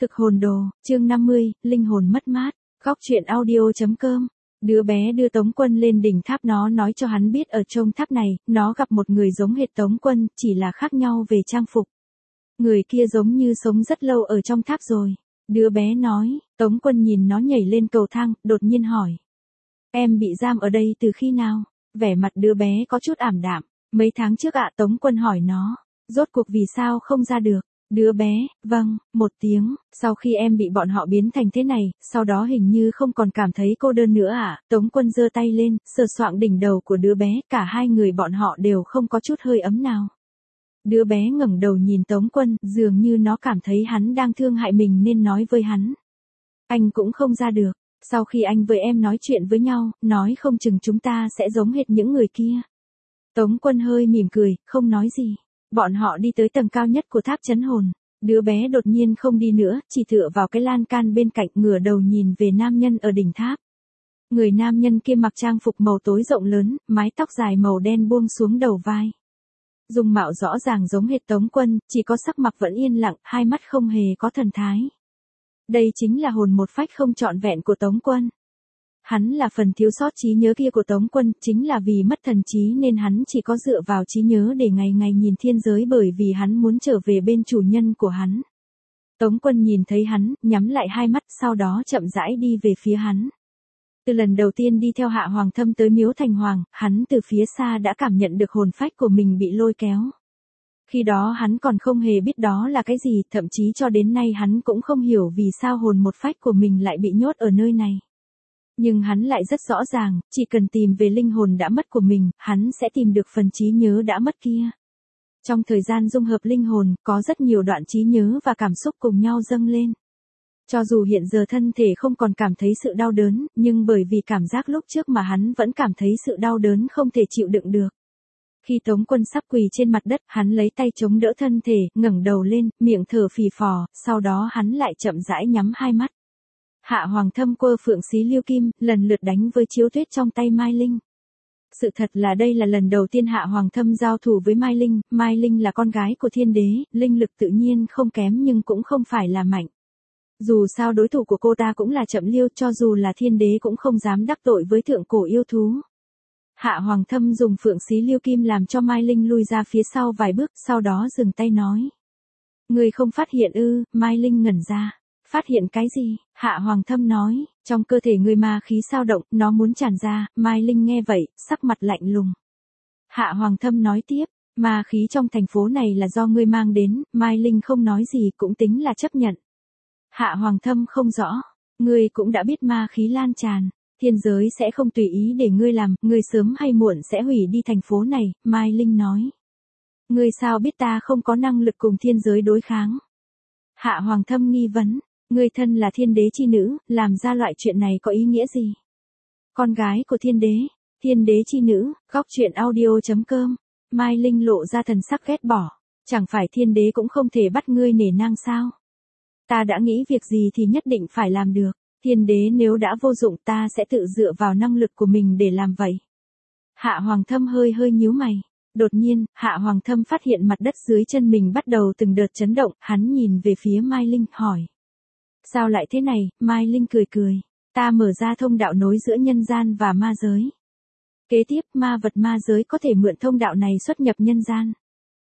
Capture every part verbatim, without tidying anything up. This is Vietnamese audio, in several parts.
Thực hồn đồ, chương năm mươi, linh hồn mất mát, góc truyện audio.com. Đứa bé đưa Tống Quân lên đỉnh tháp, nó nói cho hắn biết ở trong tháp này, nó gặp một người giống hệt Tống Quân, chỉ là khác nhau về trang phục. Người kia giống như sống rất lâu ở trong tháp rồi. Đứa bé nói, Tống Quân nhìn nó nhảy lên cầu thang, đột nhiên hỏi. Em bị giam ở đây từ khi nào? Vẻ mặt đứa bé có chút ảm đạm. Mấy tháng trước ạ. Tống Quân hỏi nó, rốt cuộc vì sao không ra được? Đứa bé, vâng, một tiếng, sau khi em bị bọn họ biến thành thế này, sau đó hình như không còn cảm thấy cô đơn nữa à? Tống Quân giơ tay lên, sờ soạng đỉnh đầu của đứa bé, cả hai người bọn họ đều không có chút hơi ấm nào. Đứa bé ngẩng đầu nhìn Tống Quân, dường như nó cảm thấy hắn đang thương hại mình nên nói với hắn. Anh cũng không ra được, sau khi anh với em nói chuyện với nhau, nói không chừng chúng ta sẽ giống hệt những người kia. Tống Quân hơi mỉm cười, không nói gì. Bọn họ đi tới tầng cao nhất của tháp trấn hồn. Đứa bé đột nhiên không đi nữa, chỉ tựa vào cái lan can bên cạnh, ngửa đầu nhìn về nam nhân ở đỉnh tháp. Người nam nhân kia mặc trang phục màu tối rộng lớn, mái tóc dài màu đen buông xuống đầu vai. Dung mạo rõ ràng giống hệt Tống Quân, chỉ có sắc mặt vẫn yên lặng, hai mắt không hề có thần thái. Đây chính là hồn một phách không trọn vẹn của Tống Quân. Hắn là phần thiếu sót trí nhớ kia của Tống Quân, chính là vì mất thần trí nên hắn chỉ có dựa vào trí nhớ để ngày ngày nhìn thiên giới, bởi vì hắn muốn trở về bên chủ nhân của hắn. Tống Quân nhìn thấy hắn, nhắm lại hai mắt, sau đó chậm rãi đi về phía hắn. Từ lần đầu tiên đi theo Hạ Hoàng Thâm tới Miếu Thành Hoàng, hắn từ phía xa đã cảm nhận được hồn phách của mình bị lôi kéo. Khi đó hắn còn không hề biết đó là cái gì, thậm chí cho đến nay hắn cũng không hiểu vì sao hồn một phách của mình lại bị nhốt ở nơi này. Nhưng hắn lại rất rõ ràng, chỉ cần tìm về linh hồn đã mất của mình, hắn sẽ tìm được phần trí nhớ đã mất kia. Trong thời gian dung hợp linh hồn, có rất nhiều đoạn trí nhớ và cảm xúc cùng nhau dâng lên. Cho dù hiện giờ thân thể không còn cảm thấy sự đau đớn, nhưng bởi vì cảm giác lúc trước mà hắn vẫn cảm thấy sự đau đớn không thể chịu đựng được. Khi Tống Quân sắp quỳ trên mặt đất, hắn lấy tay chống đỡ thân thể, ngẩng đầu lên, miệng thở phì phò, sau đó hắn lại chậm rãi nhắm hai mắt. Hạ Hoàng Thâm quơ phượng xí lưu kim, lần lượt đánh với chiếu tuyết trong tay Mai Linh. Sự thật là đây là lần đầu tiên Hạ Hoàng Thâm giao thủ với Mai Linh, Mai Linh là con gái của thiên đế, linh lực tự nhiên không kém nhưng cũng không phải là mạnh. Dù sao đối thủ của cô ta cũng là Chậm Liêu, cho dù là thiên đế cũng không dám đắc tội với thượng cổ yêu thú. Hạ Hoàng Thâm dùng phượng xí lưu kim làm cho Mai Linh lui ra phía sau vài bước, sau đó dừng tay nói. Người không phát hiện ư? Mai Linh ngẩn ra. Phát hiện cái gì? Hạ Hoàng Thâm nói, trong cơ thể người ma khí sao động, nó muốn tràn ra. Mai Linh nghe vậy, sắc mặt lạnh lùng. Hạ Hoàng Thâm nói tiếp, ma khí trong thành phố này là do ngươi mang đến. Mai Linh không nói gì, cũng tính là chấp nhận. Hạ Hoàng Thâm không rõ, ngươi cũng đã biết ma khí lan tràn, thiên giới sẽ không tùy ý để ngươi làm, ngươi sớm hay muộn sẽ hủy đi thành phố này. Mai Linh nói, ngươi sao biết ta không có năng lực cùng thiên giới đối kháng? Hạ Hoàng Thâm nghi vấn. Ngươi thân là thiên đế chi nữ, làm ra loại chuyện này có ý nghĩa gì? Con gái của thiên đế, thiên đế chi nữ, góc truyện audio.com. Mai Linh lộ ra thần sắc ghét bỏ. Chẳng phải thiên đế cũng không thể bắt ngươi nể nang sao? Ta đã nghĩ việc gì thì nhất định phải làm được. Thiên đế nếu đã vô dụng, ta sẽ tự dựa vào năng lực của mình để làm vậy. Hạ Hoàng Thâm hơi hơi nhíu mày. Đột nhiên, Hạ Hoàng Thâm phát hiện mặt đất dưới chân mình bắt đầu từng đợt chấn động, hắn nhìn về phía Mai Linh, hỏi. Sao lại thế này? Mai Linh cười cười. Ta mở ra thông đạo nối giữa nhân gian và ma giới. Kế tiếp, ma vật ma giới có thể mượn thông đạo này xuất nhập nhân gian.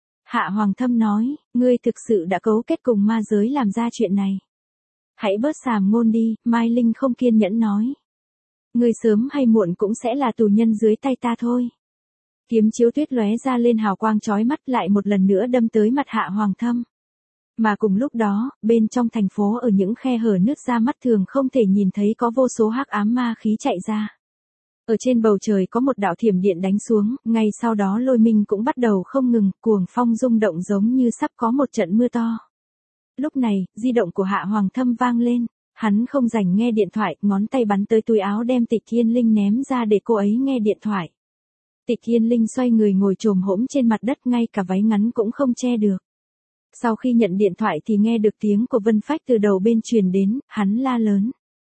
Hạ Hoàng Thâm nói, ngươi thực sự đã cấu kết cùng ma giới làm ra chuyện này. Hãy bớt sàm ngôn đi, Mai Linh không kiên nhẫn nói. Ngươi sớm hay muộn cũng sẽ là tù nhân dưới tay ta thôi. Kiếm chiếu tuyết lóe ra lên hào quang chói mắt, lại một lần nữa đâm tới mặt Hạ Hoàng Thâm. Mà cùng lúc đó, bên trong thành phố ở những khe hở nứt ra mắt thường không thể nhìn thấy có vô số hắc ám ma khí chạy ra. Ở trên bầu trời có một đạo thiểm điện đánh xuống, ngay sau đó lôi minh cũng bắt đầu không ngừng, cuồng phong rung động giống như sắp có một trận mưa to. Lúc này, di động của Hạ Hoàng Thâm vang lên, hắn không rảnh nghe điện thoại, ngón tay bắn tới túi áo đem Tịch Thiên Linh ném ra để cô ấy nghe điện thoại. Tịch Thiên Linh xoay người ngồi chồm hổm trên mặt đất, ngay cả váy ngắn cũng không che được. Sau khi nhận điện thoại thì nghe được tiếng của Vân Phách từ đầu bên truyền đến, hắn la lớn.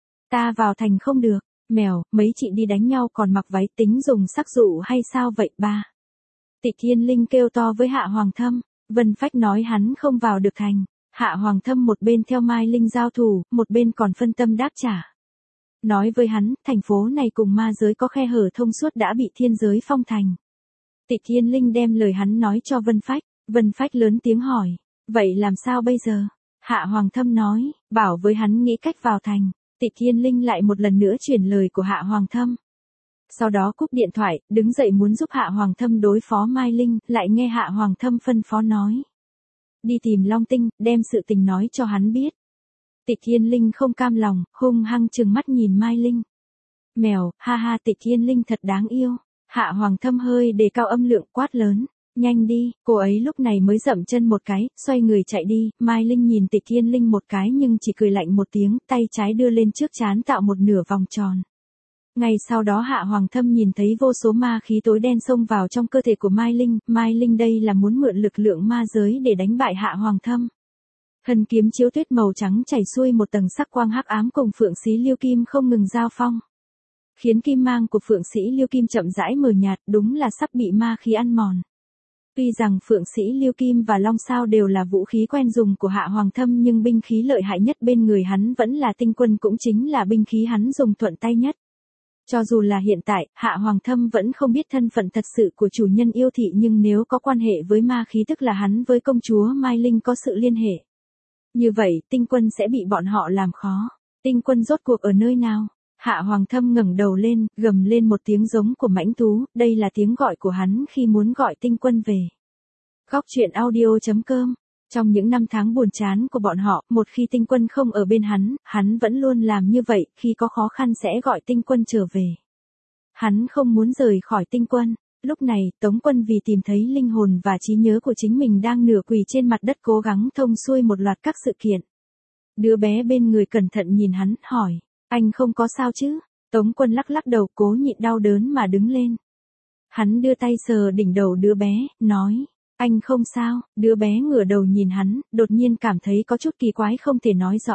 Ta vào thành không được, mèo, mấy chị đi đánh nhau còn mặc váy, tính dùng sắc dụ hay sao vậy ba? Tịch Thiên Linh kêu to với Hạ Hoàng Thâm, Vân Phách nói hắn không vào được thành. Hạ Hoàng Thâm một bên theo Mai Linh giao thủ, một bên còn phân tâm đáp trả. Nói với hắn, thành phố này cùng ma giới có khe hở thông suốt đã bị thiên giới phong thành. Tịch Thiên Linh đem lời hắn nói cho Vân Phách, Vân Phách lớn tiếng hỏi, vậy làm sao bây giờ? Hạ Hoàng Thâm nói, bảo với hắn nghĩ cách vào thành. Tịch Thiên Linh lại một lần nữa truyền lời của Hạ Hoàng Thâm. Sau đó cúp điện thoại, đứng dậy muốn giúp Hạ Hoàng Thâm đối phó Mai Linh, lại nghe Hạ Hoàng Thâm phân phó nói. Đi tìm Long Tinh, đem sự tình nói cho hắn biết. Tịch Thiên Linh không cam lòng, hung hăng trừng mắt nhìn Mai Linh. Mèo, ha ha, Tịch Thiên Linh thật đáng yêu. Hạ Hoàng Thâm hơi đề cao âm lượng quát lớn. Nhanh đi, cô ấy lúc này mới dậm chân một cái, xoay người chạy đi. Mai Linh nhìn Tịch Thiên Linh một cái nhưng chỉ cười lạnh một tiếng, tay trái đưa lên trước trán tạo một nửa vòng tròn. Ngay sau đó Hạ Hoàng Thâm nhìn thấy vô số ma khí tối đen xông vào trong cơ thể của Mai Linh. Mai Linh đây là muốn mượn lực lượng ma giới để đánh bại Hạ Hoàng Thâm. Hân kiếm chiếu tuyết màu trắng chảy xuôi một tầng sắc quang hắc ám cùng Phượng Xí Liêu Kim không ngừng giao phong. Khiến kim mang của Phượng Sĩ Liêu Kim chậm rãi mờ nhạt, đúng là sắp bị ma khí ăn mòn. Tuy rằng Phượng Sĩ Liêu Kim và Long Sao đều là vũ khí quen dùng của Hạ Hoàng Thâm nhưng binh khí lợi hại nhất bên người hắn vẫn là tinh quân, cũng chính là binh khí hắn dùng thuận tay nhất. Cho dù là hiện tại, Hạ Hoàng Thâm vẫn không biết thân phận thật sự của chủ nhân yêu thị, nhưng nếu có quan hệ với ma khí tức là hắn với công chúa Mai Linh có sự liên hệ. Như vậy, tinh quân sẽ bị bọn họ làm khó. Tinh quân rốt cuộc ở nơi nào? Hạ Hoàng Thâm ngẩng đầu lên, gầm lên một tiếng giống của mãnh thú, đây là tiếng gọi của hắn khi muốn gọi tinh quân về. Góc truyện audio chấm com. Trong những năm tháng buồn chán của bọn họ, một khi tinh quân không ở bên hắn, hắn vẫn luôn làm như vậy, khi có khó khăn sẽ gọi tinh quân trở về. Hắn không muốn rời khỏi tinh quân. Lúc này, Tống Quân vì tìm thấy linh hồn và trí nhớ của chính mình đang nửa quỳ trên mặt đất cố gắng thông xuôi một loạt các sự kiện. Đứa bé bên người cẩn thận nhìn hắn, hỏi, anh không có sao chứ? Tống Quân lắc lắc đầu, cố nhịn đau đớn mà đứng lên. Hắn đưa tay sờ đỉnh đầu đứa bé, nói, anh không sao. Đứa bé ngửa đầu nhìn hắn, đột nhiên cảm thấy có chút kỳ quái không thể nói rõ.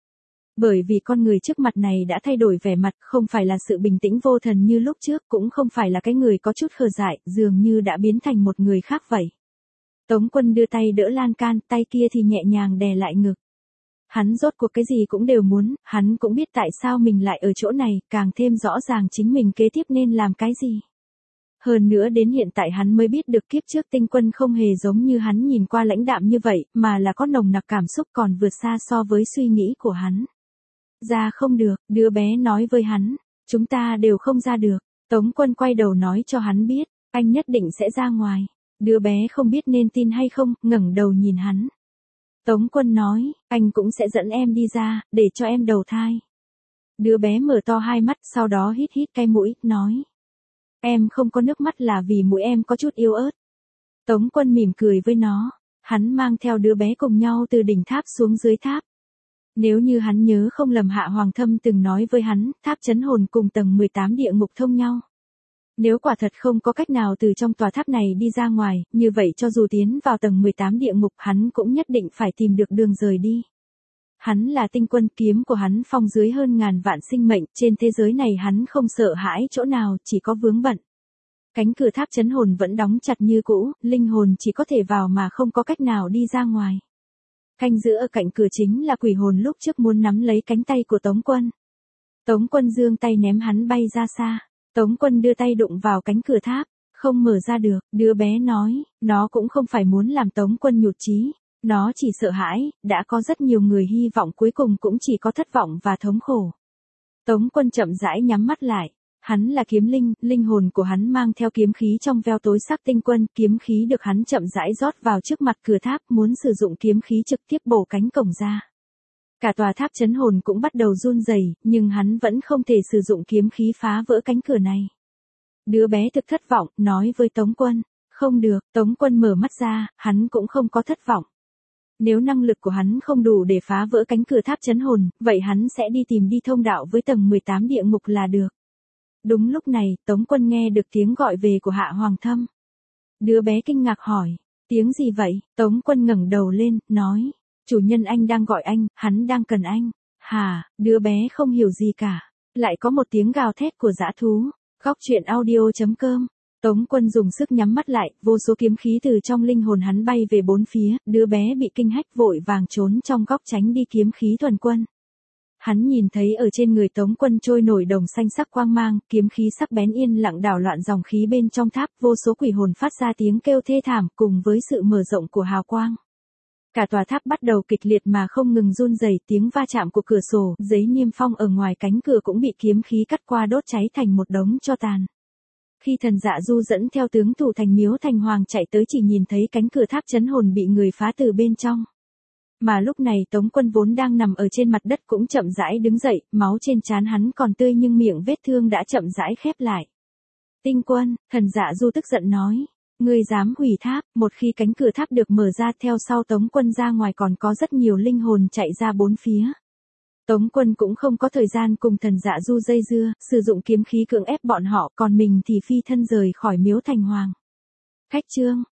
Bởi vì con người trước mặt này đã thay đổi vẻ mặt, không phải là sự bình tĩnh vô thần như lúc trước, cũng không phải là cái người có chút khờ dại, dường như đã biến thành một người khác vậy. Tống Quân đưa tay đỡ lan can, tay kia thì nhẹ nhàng đè lại ngực. Hắn rốt cuộc cái gì cũng đều muốn, hắn cũng biết tại sao mình lại ở chỗ này, càng thêm rõ ràng chính mình kế tiếp nên làm cái gì. Hơn nữa đến hiện tại hắn mới biết được kiếp trước tinh quân không hề giống như hắn nhìn qua lãnh đạm như vậy, mà là có nồng nặc cảm xúc còn vượt xa so với suy nghĩ của hắn. Ra không được, đứa bé nói với hắn, chúng ta đều không ra được. Tống Quân quay đầu nói cho hắn biết, anh nhất định sẽ ra ngoài. Đứa bé không biết nên tin hay không, ngẩng đầu nhìn hắn. Tống Quân nói, anh cũng sẽ dẫn em đi ra, để cho em đầu thai. Đứa bé mở to hai mắt, sau đó hít hít cái mũi, nói. Em không có nước mắt là vì mũi em có chút yếu ớt. Tống Quân mỉm cười với nó, hắn mang theo đứa bé cùng nhau từ đỉnh tháp xuống dưới tháp. Nếu như hắn nhớ không lầm, Hạ Hoàng Thâm từng nói với hắn, tháp chấn hồn cùng tầng mười tám địa ngục thông nhau. Nếu quả thật không có cách nào từ trong tòa tháp này đi ra ngoài, như vậy cho dù tiến vào tầng mười tám địa ngục hắn cũng nhất định phải tìm được đường rời đi. Hắn là tinh quân, kiếm của hắn phong dưới hơn ngàn vạn sinh mệnh, trên thế giới này hắn không sợ hãi chỗ nào, chỉ có vướng bận. Cánh cửa tháp chấn hồn vẫn đóng chặt như cũ, linh hồn chỉ có thể vào mà không có cách nào đi ra ngoài. Canh giữ ở cạnh cửa chính là quỷ hồn lúc trước muốn nắm lấy cánh tay của Tống Quân. Tống Quân giương tay ném hắn bay ra xa. Tống Quân đưa tay đụng vào cánh cửa tháp, không mở ra được. Đứa bé nói, nó cũng không phải muốn làm Tống Quân nhụt chí, nó chỉ sợ hãi, đã có rất nhiều người hy vọng cuối cùng cũng chỉ có thất vọng và thống khổ. Tống Quân chậm rãi nhắm mắt lại. Hắn là kiếm linh, linh hồn của hắn mang theo kiếm khí trong veo tối sắc tinh quân, kiếm khí được hắn chậm rãi rót vào trước mặt cửa tháp, muốn sử dụng kiếm khí trực tiếp bổ cánh cổng ra. Cả tòa tháp chấn hồn cũng bắt đầu run rẩy, nhưng hắn vẫn không thể sử dụng kiếm khí phá vỡ cánh cửa này. Đứa bé thực thất vọng, nói với Tống Quân, không được. Tống Quân mở mắt ra, hắn cũng không có thất vọng. Nếu năng lực của hắn không đủ để phá vỡ cánh cửa tháp chấn hồn, vậy hắn sẽ đi tìm đi thông đạo với tầng mười tám địa ngục là được. Đúng lúc này, Tống Quân nghe được tiếng gọi về của Hạ Hoàng Thâm. Đứa bé kinh ngạc hỏi, tiếng gì vậy? Tống Quân ngẩng đầu lên, nói, chủ nhân anh đang gọi anh, hắn đang cần anh. Hà, đứa bé không hiểu gì cả. Lại có một tiếng gào thét của dã thú. Góc truyện audio chấm com Tống Quân dùng sức nhắm mắt lại, vô số kiếm khí từ trong linh hồn hắn bay về bốn phía, đứa bé bị kinh hách vội vàng trốn trong góc tránh đi kiếm khí thuần quân. Hắn nhìn thấy ở trên người Tống Quân trôi nổi đồng xanh sắc quang mang, kiếm khí sắc bén yên lặng đảo loạn dòng khí bên trong tháp, vô số quỷ hồn phát ra tiếng kêu thê thảm cùng với sự mở rộng của hào quang. Cả tòa tháp bắt đầu kịch liệt mà không ngừng run rẩy, tiếng va chạm của cửa sổ, giấy niêm phong ở ngoài cánh cửa cũng bị kiếm khí cắt qua đốt cháy thành một đống tro tàn. Khi Thần Dạ Du dẫn theo tướng thủ thành Miếu Thành Hoàng chạy tới chỉ nhìn thấy cánh cửa tháp chấn hồn bị người phá từ bên trong. Mà lúc này Tống Quân vốn đang nằm ở trên mặt đất cũng chậm rãi đứng dậy, máu trên trán hắn còn tươi nhưng miệng vết thương đã chậm rãi khép lại. Tinh Quân, Thần Dạ Du tức giận nói, ngươi dám hủy tháp, một khi cánh cửa tháp được mở ra theo sau Tống Quân ra ngoài còn có rất nhiều linh hồn chạy ra bốn phía. Tống Quân cũng không có thời gian cùng Thần Dạ Du dây dưa, sử dụng kiếm khí cưỡng ép bọn họ, còn mình thì phi thân rời khỏi Miếu Thành Hoàng. Khách trương,